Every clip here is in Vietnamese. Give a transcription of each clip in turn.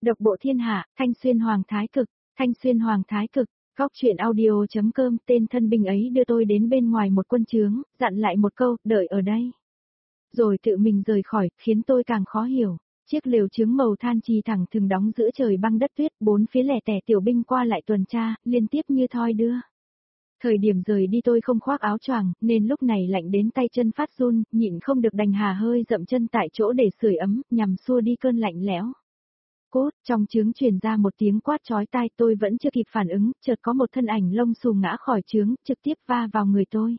Độc bộ thiên hạ, Thanh Xuyên Hoàng Thái Cực, Thanh Xuyên Hoàng Thái Cực, Góc truyện audio.com. Tên thân binh ấy đưa tôi đến bên ngoài một quân trướng, dặn lại một câu, đợi ở đây. Rồi tự mình rời khỏi, khiến tôi càng khó hiểu. Chiếc lều trướng màu than chì thẳng thừng đóng giữa trời băng đất tuyết, bốn phía lẻ tẻ tiểu binh qua lại tuần tra, liên tiếp như thoi đưa. Thời điểm rời đi tôi không khoác áo choàng, nên lúc này lạnh đến tay chân phát run, nhịn không được đành hà hơi dậm chân tại chỗ để sưởi ấm, nhằm xua đi cơn lạnh lẽo. Cốt, trong trướng truyền ra một tiếng quát chói tai, tôi vẫn chưa kịp phản ứng, chợt có một thân ảnh lông xù ngã khỏi trướng, trực tiếp va vào người tôi.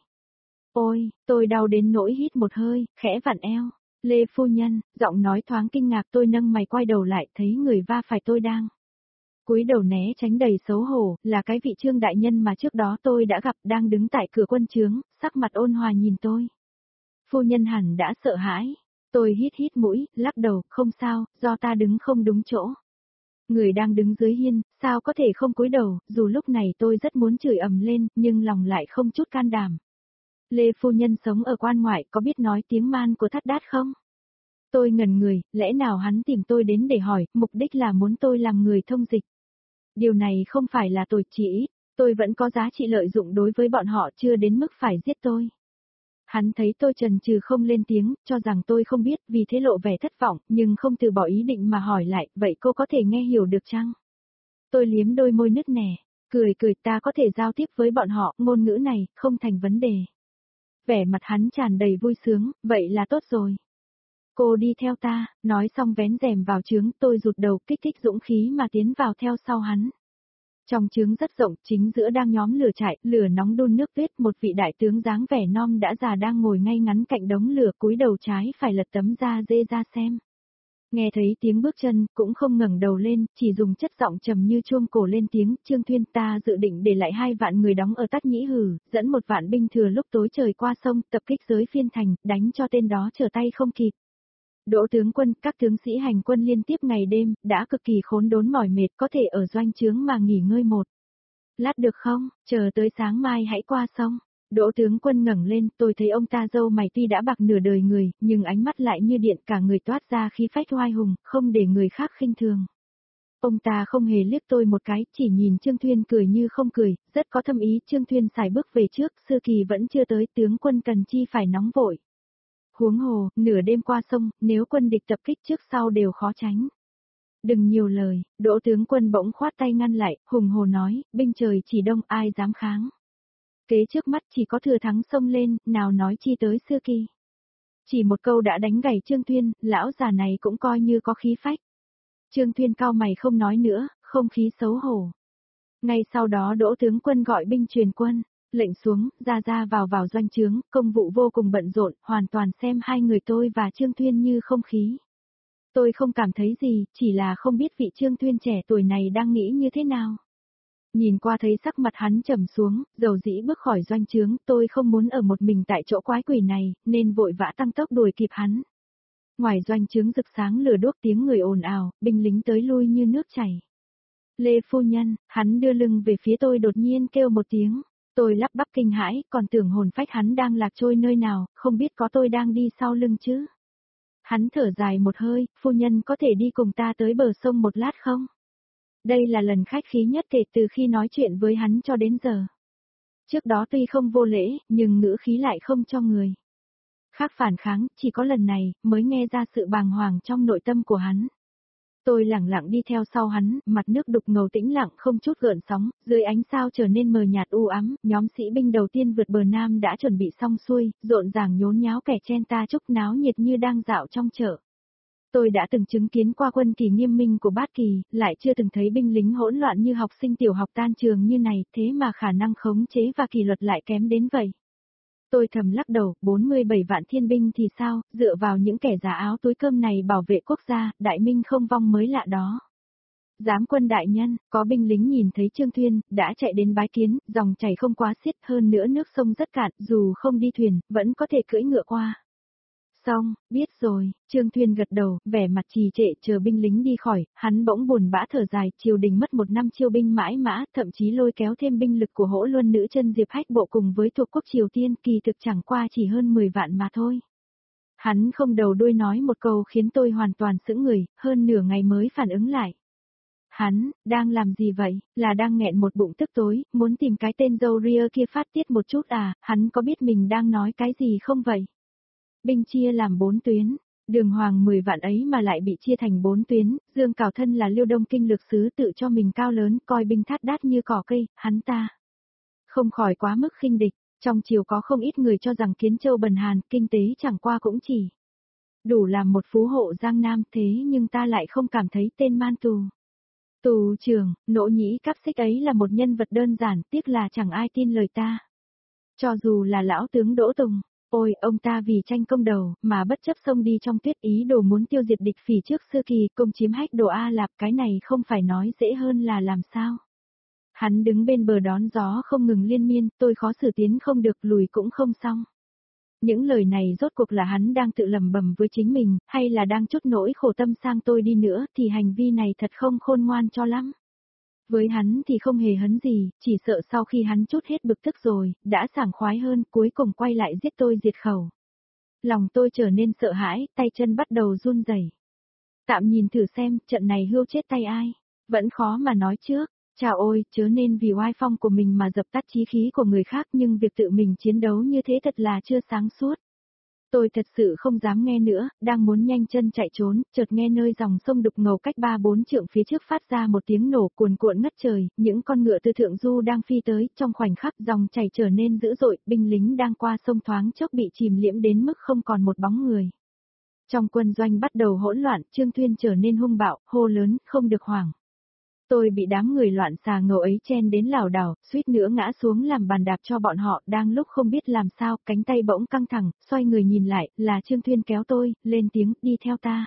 Ôi, tôi đau đến nỗi hít một hơi, khẽ vặn eo. Lê phu nhân, giọng nói thoáng kinh ngạc, tôi nâng mày quay đầu lại, thấy người va phải tôi đang cúi đầu né tránh đầy xấu hổ, là cái vị Trương đại nhân mà trước đó tôi đã gặp, đang đứng tại cửa quân trướng, sắc mặt ôn hòa nhìn tôi. Phu nhân hẳn đã sợ hãi. Tôi hít mũi, lắc đầu, không sao, do ta đứng không đúng chỗ. Người đang đứng dưới hiên, sao có thể không cúi đầu, dù lúc này tôi rất muốn chửi ầm lên, nhưng lòng lại không chút can đảm. Lê phu nhân sống ở quan ngoại, có biết nói tiếng Man của Thắt Đát không? Tôi ngẩn người, lẽ nào hắn tìm tôi đến để hỏi, mục đích là muốn tôi làm người thông dịch. Điều này không phải là tôi chỉ, tôi vẫn có giá trị lợi dụng đối với bọn họ, chưa đến mức phải giết tôi. Hắn thấy tôi chần chừ không lên tiếng, cho rằng tôi không biết, vì thế lộ vẻ thất vọng, nhưng không từ bỏ ý định mà hỏi lại, vậy cô có thể nghe hiểu được chăng? Tôi liếm đôi môi nứt nẻ, cười ta có thể giao tiếp với bọn họ, ngôn ngữ này, không thành vấn đề. Vẻ mặt hắn tràn đầy vui sướng, vậy là tốt rồi. Cô đi theo ta, nói xong vén rèm vào trướng, tôi rụt đầu kích thích dũng khí mà tiến vào theo sau hắn. Trong trướng rất rộng, chính giữa đang nhóm lửa trại, lửa nóng đun nước tuyết, một vị đại tướng dáng vẻ non đã già đang ngồi ngay ngắn cạnh đống lửa, cúi đầu trái phải lật tấm da dê ra xem. Nghe thấy tiếng bước chân, cũng không ngẩng đầu lên, chỉ dùng chất giọng trầm như chuông cổ lên tiếng, Trương Thuyên, ta dự định để lại 2 vạn người đóng ở Tắc Nhĩ Hử, dẫn 1 vạn binh thừa lúc tối trời qua sông, tập kích giới Phiên Thành, đánh cho tên đó trở tay không kịp. Đỗ tướng quân, các tướng sĩ hành quân liên tiếp ngày đêm, đã cực kỳ khốn đốn mỏi mệt, có thể ở doanh trướng mà nghỉ ngơi một lát được không, chờ tới sáng mai hãy qua sông. Đỗ tướng quân ngẩng lên, tôi thấy ông ta râu mày tuy đã bạc nửa đời người, nhưng ánh mắt lại như điện, cả người toát ra khí phách oai hùng, không để người khác khinh thường. Ông ta không hề liếc tôi một cái, chỉ nhìn Trương Thuyên cười như không cười, rất có thâm ý. Trương Thuyên xài bước về trước, Sư Kỳ vẫn chưa tới, tướng quân cần chi phải nóng vội. Huống hồ, nửa đêm qua sông, nếu quân địch tập kích trước sau đều khó tránh. Đừng nhiều lời, Đỗ tướng quân bỗng khoát tay ngăn lại, hùng hồ nói, binh trời chỉ đông ai dám kháng. Kế trước mắt chỉ có Thừa Thắng xông lên, nào nói chi tới Sư Kỳ. Chỉ một câu đã đánh gãy Trương Thuyên, lão già này cũng coi như có khí phách. Trương Thuyên cau mày không nói nữa, không khí xấu hổ. Ngay sau đó Đỗ tướng quân gọi binh truyền quân. Lệnh xuống, ra vào doanh trướng, công vụ vô cùng bận rộn, hoàn toàn xem hai người tôi và Trương Thuyên như không khí. Tôi không cảm thấy gì, chỉ là không biết vị Trương Thuyên trẻ tuổi này đang nghĩ như thế nào. Nhìn qua thấy sắc mặt hắn trầm xuống, dầu dĩ bước khỏi doanh trướng, tôi không muốn ở một mình tại chỗ quái quỷ này, nên vội vã tăng tốc đuổi kịp hắn. Ngoài doanh trướng rực sáng lửa đuốc, tiếng người ồn ào, binh lính tới lui như nước chảy. Lê phu nhân, hắn đưa lưng về phía tôi đột nhiên kêu một tiếng. Tôi lắp bắp kinh hãi, còn tưởng hồn phách hắn đang lạc trôi nơi nào, không biết có tôi đang đi sau lưng chứ. Hắn thở dài một hơi, phu nhân có thể đi cùng ta tới bờ sông một lát không? Đây là lần khách khí nhất kể từ khi nói chuyện với hắn cho đến giờ. Trước đó tuy không vô lễ, nhưng ngữ khí lại không cho người khác phản kháng, chỉ có lần này, mới nghe ra sự bàng hoàng trong nội tâm của hắn. Tôi lẳng lặng đi theo sau hắn, mặt nước đục ngầu tĩnh lặng không chút gợn sóng, dưới ánh sao trở nên mờ nhạt u ám, nhóm sĩ binh đầu tiên vượt bờ nam đã chuẩn bị xong xuôi, rộn ràng nhốn nháo kẻ chen ta chúc náo nhiệt như đang dạo trong chợ. Tôi đã từng chứng kiến qua quân kỳ nghiêm minh của Bát Kỳ, lại chưa từng thấy binh lính hỗn loạn như học sinh tiểu học tan trường như này, thế mà khả năng khống chế và kỷ luật lại kém đến vậy. Tôi thầm lắc đầu, 47 vạn thiên binh thì sao, dựa vào những kẻ giả áo túi cơm này bảo vệ quốc gia, đại minh không vong mới lạ đó. Giám quân đại nhân, có binh lính nhìn thấy Trương Thuyên, đã chạy đến bái kiến, dòng chảy không quá xiết, hơn nữa nước sông rất cạn, dù không đi thuyền, vẫn có thể cưỡi ngựa qua. Xong, biết rồi, Trương Thuyên gật đầu, vẻ mặt trì trệ chờ binh lính đi khỏi, hắn bỗng buồn bã thở dài, triều đình mất 1 năm chiêu binh mãi mã, thậm chí lôi kéo thêm binh lực của Hỗ Luân nữ chân Diệp Hách Bộ cùng với thuộc quốc Triều Tiên, kỳ thực chẳng qua chỉ hơn 10 vạn mà thôi. Hắn không đầu đuôi nói một câu khiến tôi hoàn toàn sững người, hơn nửa ngày mới phản ứng lại. Hắn, đang làm gì vậy, là đang nghẹn một bụng tức tối, muốn tìm cái tên dâu ria kia phát tiết một chút à, hắn có biết mình đang nói cái gì không vậy? Binh chia làm 4 tuyến, đường hoàng 10 vạn ấy mà lại bị chia thành 4 tuyến, Dương Cảo thân là Liêu Đông Kinh lược sứ tự cho mình cao lớn, coi binh thát đát như cỏ cây, hắn ta không khỏi quá mức khinh địch, trong triều có không ít người cho rằng Kiến Châu bần hàn, kinh tế chẳng qua cũng chỉ đủ làm một phú hộ Giang Nam thế nhưng ta lại không cảm thấy tên man tù. Tù trưởng, nỗ nhĩ cáp xích ấy là một nhân vật đơn giản, tiếc là chẳng ai tin lời ta. Cho dù là lão tướng Đỗ Tùng, ôi, ông ta vì tranh công đầu, mà bất chấp xông đi trong tuyết ý đồ muốn tiêu diệt địch phỉ trước Sư Kỳ, công chiếm hách đồ A Lạp, cái này không phải nói dễ hơn là làm sao. Hắn đứng bên bờ đón gió không ngừng liên miên, tôi khó xử tiến không được, lùi cũng không xong. Những lời này rốt cuộc là hắn đang tự lầm bầm với chính mình, hay là đang trút nỗi khổ tâm sang tôi đi nữa, thì hành vi này thật không khôn ngoan cho lắm. Với hắn thì không hề hấn gì, chỉ sợ sau khi hắn chút hết bực tức rồi, đã sảng khoái hơn, cuối cùng quay lại giết tôi diệt khẩu. Lòng tôi trở nên sợ hãi, tay chân bắt đầu run rẩy. Tạm nhìn thử xem, trận này hươu chết tay ai, vẫn khó mà nói trước. Chào ôi, chớ nên vì oai phong của mình mà dập tắt chí khí của người khác, nhưng việc tự mình chiến đấu như thế thật là chưa sáng suốt. Tôi thật sự không dám nghe nữa, đang muốn nhanh chân chạy trốn, chợt nghe nơi dòng sông đục ngầu cách 3-4 trượng phía trước phát ra một tiếng nổ cuồn cuộn ngất trời, những con ngựa từ thượng du đang phi tới, trong khoảnh khắc dòng chảy trở nên dữ dội, binh lính đang qua sông thoáng chốc bị chìm liễm đến mức không còn một bóng người. Trong quân doanh bắt đầu hỗn loạn, Trương Thuyên trở nên hung bạo, hô lớn, không được hoảng. Tôi bị đám người loạn xà ngầu ấy chen đến lảo đảo, suýt nữa ngã xuống làm bàn đạp cho bọn họ, đang lúc không biết làm sao, cánh tay bỗng căng thẳng, xoay người nhìn lại, là Trương Thuyên kéo tôi, lên tiếng, đi theo ta.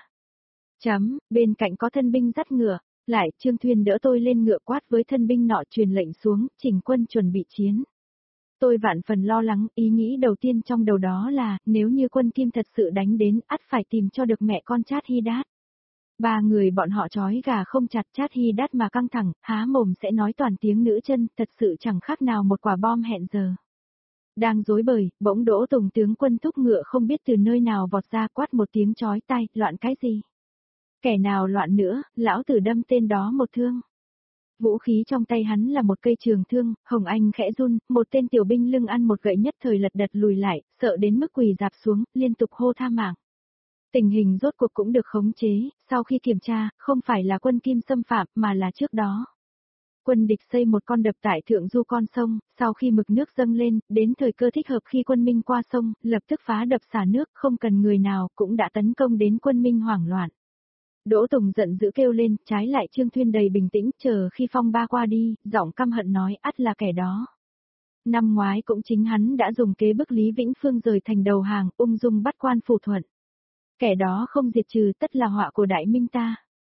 Bên cạnh có thân binh dắt ngựa, lại, Trương Thuyên đỡ tôi lên ngựa quát với thân binh nọ truyền lệnh xuống, chỉnh quân chuẩn bị chiến. Tôi vạn phần lo lắng, ý nghĩ đầu tiên trong đầu đó là, nếu như quân Kim thật sự đánh đến, ắt phải tìm cho được mẹ con Chát Hy Đát. 3 người bọn họ trói gà không chặt, Chát Hy Đát mà căng thẳng, há mồm sẽ nói toàn tiếng nữ chân, thật sự chẳng khác nào một quả bom hẹn giờ. Đang rối bời, bỗng Đỗ Tùng tướng quân thúc ngựa không biết từ nơi nào vọt ra quát một tiếng chói tai, loạn cái gì? Kẻ nào loạn nữa, lão tử đâm tên đó một thương. Vũ khí trong tay hắn là một cây trường thương, Hồng Anh khẽ run, một tên tiểu binh lưng ăn một gậy nhất thời lật đật lùi lại, sợ đến mức quỳ dạp xuống, liên tục hô tha mạng. Tình hình rốt cuộc cũng được khống chế, sau khi kiểm tra, không phải là quân Kim xâm phạm mà là trước đó. Quân địch xây một con đập tại thượng du con sông, sau khi mực nước dâng lên, đến thời cơ thích hợp khi quân Minh qua sông, lập tức phá đập xả nước, không cần người nào, cũng đã tấn công đến quân Minh hoảng loạn. Đỗ Tùng giận dữ kêu lên, trái lại Trương Thuyên đầy bình tĩnh, chờ khi phong ba qua đi, giọng căm hận nói, ắt là kẻ đó. Năm ngoái cũng chính hắn đã dùng kế bức Lý Vĩnh Phương rời thành đầu hàng, ung dung bắt quan phủ thuận. Kẻ đó không diệt trừ tất là họa của đại minh ta.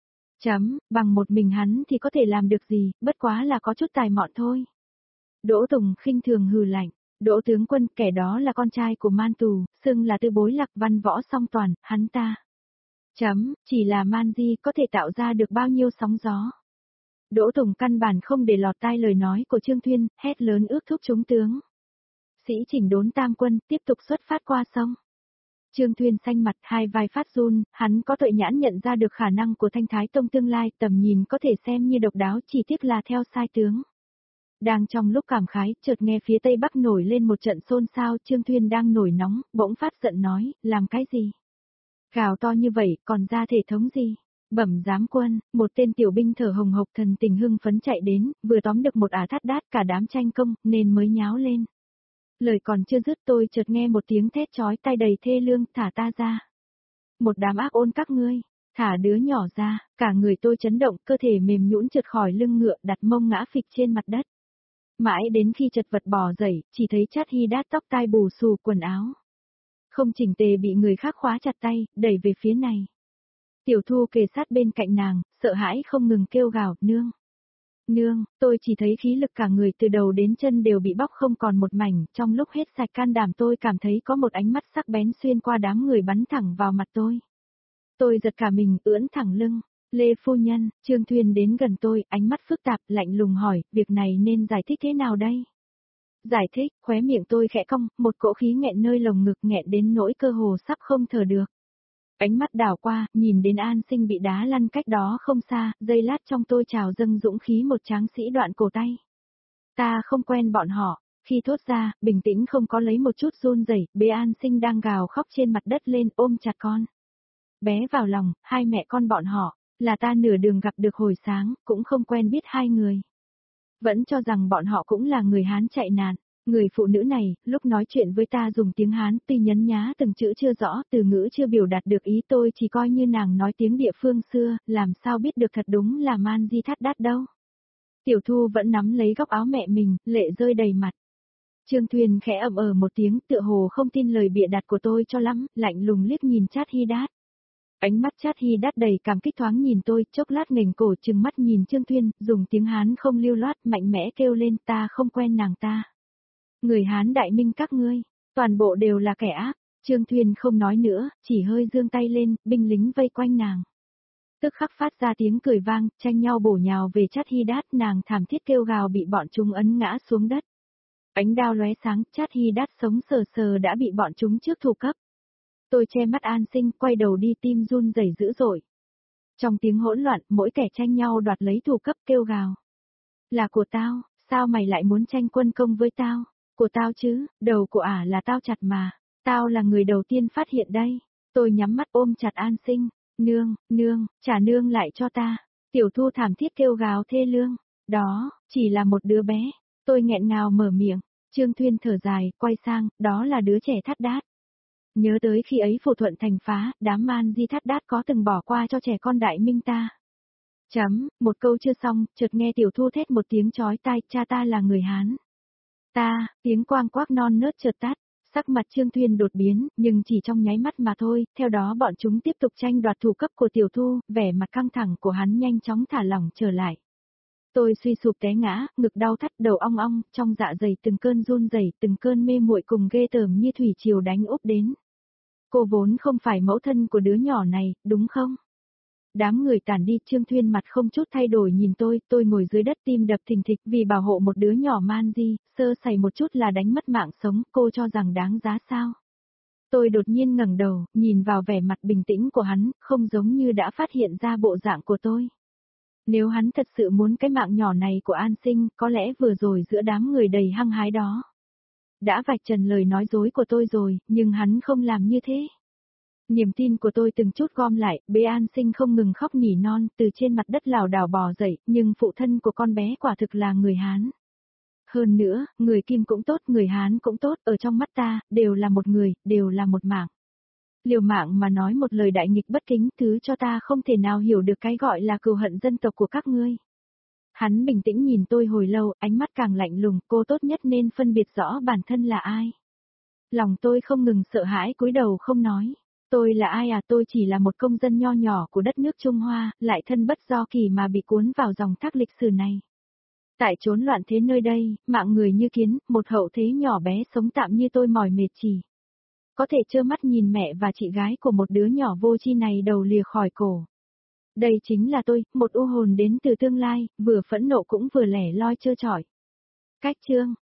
Bằng một mình hắn thì có thể làm được gì, bất quá là có chút tài mọn thôi. Đỗ Tùng khinh thường hừ lạnh, Đỗ tướng quân, kẻ đó là con trai của man tù, xưng là tư bối Lạc Văn Võ song toàn, hắn ta. Chỉ là man di có thể tạo ra được bao nhiêu sóng gió. Đỗ Tùng căn bản không để lọt tai lời nói của Trương Thuyên, hét lớn ước thúc chúng tướng. Sĩ chỉnh đốn tam quân, tiếp tục xuất phát qua sông. Trương Thuyên xanh mặt, hai vai phát run, hắn có tuệ nhãn nhận ra được khả năng của Thanh Thái Tông tương lai, tầm nhìn có thể xem như độc đáo, chỉ tiếc là theo sai tướng. Đang trong lúc cảm khái, chợt nghe phía tây bắc nổi lên một trận xôn xao, Trương Thuyên đang nổi nóng, bỗng phát giận nói, làm cái gì? Gào to như vậy, còn ra thể thống gì? Bẩm giám quân, một tên tiểu binh thở hồng hộc thần tình hưng phấn chạy đến, vừa tóm được một ả thát đát cả đám tranh công, nên mới nháo lên. Lời còn chưa dứt tôi chợt nghe một tiếng thét chói tai đầy thê lương, thả ta ra. Một đám ác ôn các ngươi, thả đứa nhỏ ra, cả người tôi chấn động, cơ thể mềm nhũn trượt khỏi lưng ngựa, đặt mông ngã phịch trên mặt đất. Mãi đến khi chật vật bò dậy, chỉ thấy Chát Hy Đát tóc tai bù xù quần áo. Không chỉnh tề bị người khác khóa chặt tay, đẩy về phía này. Tiểu Thu kề sát bên cạnh nàng, sợ hãi không ngừng kêu gào, nương. Nương, tôi chỉ thấy khí lực cả người từ đầu đến chân đều bị bóc không còn một mảnh, trong lúc hết sạch can đảm tôi cảm thấy có một ánh mắt sắc bén xuyên qua đám người bắn thẳng vào mặt tôi. Tôi giật cả mình, ưỡn thẳng lưng. Lê phu nhân, Trương Thuyên đến gần tôi, ánh mắt phức tạp, lạnh lùng hỏi, việc này nên giải thích thế nào đây? Giải thích, khóe miệng tôi khẽ cong, một cỗ khí nghẹn nơi lồng ngực nghẹn đến nỗi cơ hồ sắp không thở được. Ánh mắt đảo qua, nhìn đến An Sinh bị đá lăn cách đó không xa, giây lát trong tôi trào dâng dũng khí một tráng sĩ đoạn cổ tay. Ta không quen bọn họ, khi thốt ra, bình tĩnh không có lấy một chút run rẩy, bế An Sinh đang gào khóc trên mặt đất lên ôm chặt con. Bé vào lòng, hai mẹ con bọn họ, là ta nửa đường gặp được hồi sáng, cũng không quen biết hai người. Vẫn cho rằng bọn họ cũng là người Hán chạy nạn. Người phụ nữ này, lúc nói chuyện với ta dùng tiếng Hán tuy nhấn nhá từng chữ chưa rõ, từ ngữ chưa biểu đạt được ý tôi chỉ coi như nàng nói tiếng địa phương xưa, làm sao biết được thật đúng là Man Di Thắt Đát đâu. Tiểu Thu vẫn nắm lấy góc áo mẹ mình, lệ rơi đầy mặt. Trương Thuyền khẽ ậm một tiếng tựa hồ không tin lời bịa đặt của tôi cho lắm, lạnh lùng liếc nhìn Chát Hy Đát. Ánh mắt Chát Hy Đát đầy cảm kích thoáng nhìn tôi, chốc lát nghềnh cổ trừng mắt nhìn Trương Thuyền, dùng tiếng Hán không lưu loát mạnh mẽ kêu lên ta không quen nàng ta. Người Hán đại minh các ngươi, toàn bộ đều là kẻ ác. Trương Thuyền không nói nữa, chỉ hơi giương tay lên, binh lính vây quanh nàng. Tức khắc phát ra tiếng cười vang, tranh nhau bổ nhào về Chát Hy Đát, nàng thảm thiết kêu gào bị bọn chúng ấn ngã xuống đất. Ánh đao lóe sáng, Chát Hy Đát sống sờ sờ đã bị bọn chúng trước thủ cấp. Tôi che mắt An Sinh, quay đầu đi tim run rẩy dữ dội. Trong tiếng hỗn loạn, mỗi kẻ tranh nhau đoạt lấy thủ cấp kêu gào. Là của tao, sao mày lại muốn tranh quân công với tao? Của tao chứ, đầu của ả là tao chặt mà. Tao là người đầu tiên phát hiện đây. Tôi nhắm mắt ôm chặt An Sinh. Nương, nương, trả nương lại cho ta. Tiểu Thu thảm thiết kêu gào thê lương. Đó, chỉ là một đứa bé. Tôi nghẹn ngào mở miệng. Trương Thuyên thở dài, quay sang, đó là đứa trẻ Thắt Đát. Nhớ tới khi ấy Phù Thuận thành phá, đám Man Di Thắt Đát có từng bỏ qua cho trẻ con đại minh ta. Một câu chưa xong, chợt nghe Tiểu Thu thét một tiếng chói tai, cha ta là người Hán. Ta, tiếng quang quác non nớt chợt tắt, sắc mặt Trương Thuyên đột biến, nhưng chỉ trong nháy mắt mà thôi, theo đó bọn chúng tiếp tục tranh đoạt thủ cấp của Tiểu Thu, vẻ mặt căng thẳng của hắn nhanh chóng thả lỏng trở lại. Tôi suy sụp té ngã, ngực đau thắt đầu ong ong, trong dạ dày từng cơn run rẩy, từng cơn mê muội cùng ghê tởm như thủy triều đánh úp đến. Cô vốn không phải mẫu thân của đứa nhỏ này, đúng không? Đám người tản đi, Trương Thuyên mặt không chút thay đổi nhìn tôi ngồi dưới đất tim đập thình thịch vì bảo hộ một đứa nhỏ Man Di, sơ sẩy một chút là đánh mất mạng sống, cô cho rằng đáng giá sao? Tôi đột nhiên ngẩng đầu, nhìn vào vẻ mặt bình tĩnh của hắn, không giống như đã phát hiện ra bộ dạng của tôi. Nếu hắn thật sự muốn cái mạng nhỏ này của An Sinh, có lẽ vừa rồi giữa đám người đầy hăng hái đó. Đã vạch trần lời nói dối của tôi rồi, nhưng hắn không làm như thế. Niềm tin của tôi từng chút gom lại, bế An Sinh không ngừng khóc nỉ non, từ trên mặt đất lảo đảo bò dậy, nhưng phụ thân của con bé quả thực là người Hán. Hơn nữa, người Kim cũng tốt, người Hán cũng tốt, ở trong mắt ta, đều là một người, đều là một mạng. Liều mạng mà nói một lời đại nghịch bất kính, thứ cho ta không thể nào hiểu được cái gọi là cừu hận dân tộc của các ngươi. Hắn bình tĩnh nhìn tôi hồi lâu, ánh mắt càng lạnh lùng, cô tốt nhất nên phân biệt rõ bản thân là ai. Lòng tôi không ngừng sợ hãi cúi đầu không nói. Tôi là ai à, tôi chỉ là một công dân nho nhỏ của đất nước Trung Hoa, lại thân bất do kỳ mà bị cuốn vào dòng thác lịch sử này. Tại chốn loạn thế nơi đây, mạng người như kiến, một hậu thế nhỏ bé sống tạm như tôi mỏi mệt chỉ. Có thể trơ mắt nhìn mẹ và chị gái của một đứa nhỏ vô tri này đầu lìa khỏi cổ. Đây chính là tôi, một u hồn đến từ tương lai, vừa phẫn nộ cũng vừa lẻ loi trơ trọi. Cách chương